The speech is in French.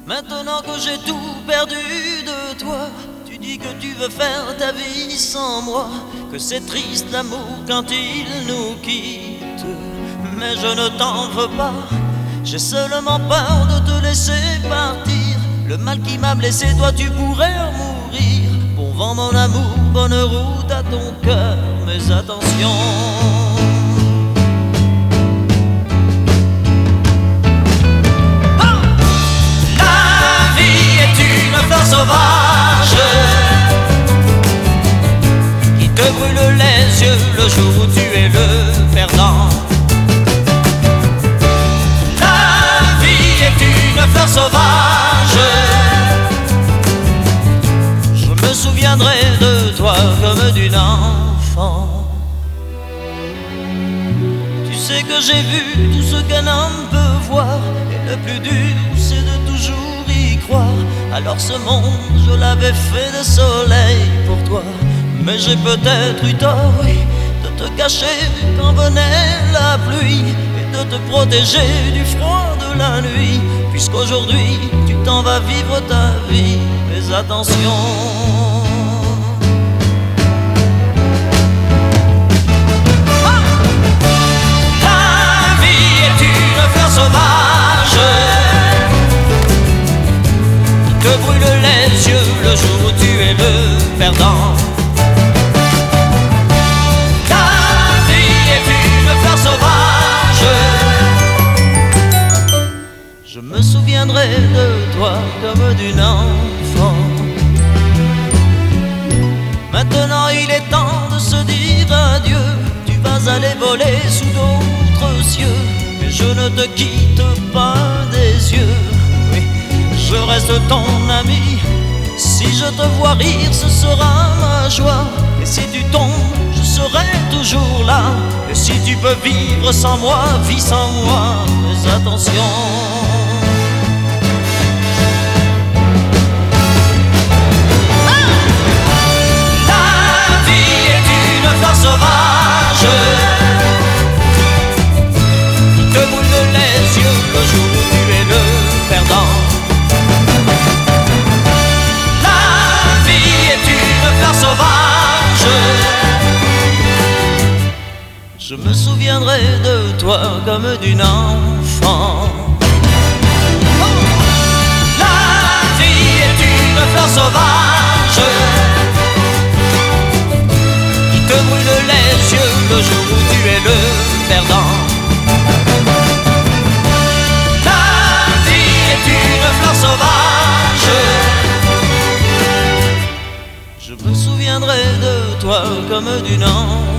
Maintenant que j'ai tout perdu de toi, tu dis que tu veux faire ta vie sans moi, que c'est triste l'amour quand il nous quitte. Mais je ne t'en veux pas, j'ai seulement peur de te laisser partir. Le mal qui m'a blessé, toi tu pourrais en mourir. Bon vent mon amour, bonne route à ton cœur, mais attention. Sauvage qui te brûle les yeux le jour où tu es le perdant. La vie est une fleur sauvage. Je me souviendrai de toi comme d'une enfant. Tu sais que j'ai vu tout ce qu'un homme peut voir, et le plus dur c'est de toujours y croire. Alors ce monde, je l'avais fait de soleil pour toi. Mais j'ai peut-être eu tort, oui, de te cacher quand venait la pluie, et de te protéger du froid de la nuit, puisqu'aujourd'hui tu t'en vas vivre ta vie. Mais attention, la vie est une fleur sauvage te brûle les yeux le jour où tu es le perdant. Ta vie est une fleur sauvage. Je me souviendrai de toi comme d'une enfant. Maintenant il est temps de se dire adieu. Tu vas aller voler sous d'autres cieux, mais je ne te quitte pas des yeux. Je reste ton ami. Si je te vois rire, ce sera ma joie. Et si tu tombes, je serai toujours là. Et si tu peux vivre sans moi, vis sans moi. Mais attention, la vie est une fleur sauvage qui te brûle les yeux le jour où tu es le perdant. Je me souviendrai de toi comme d'une enfant. La vie est une fleur sauvage qui te brûle les yeux le jour où tu es le perdant. La vie est une fleur sauvage. Je me souviendrai de toi comme d'une enfant.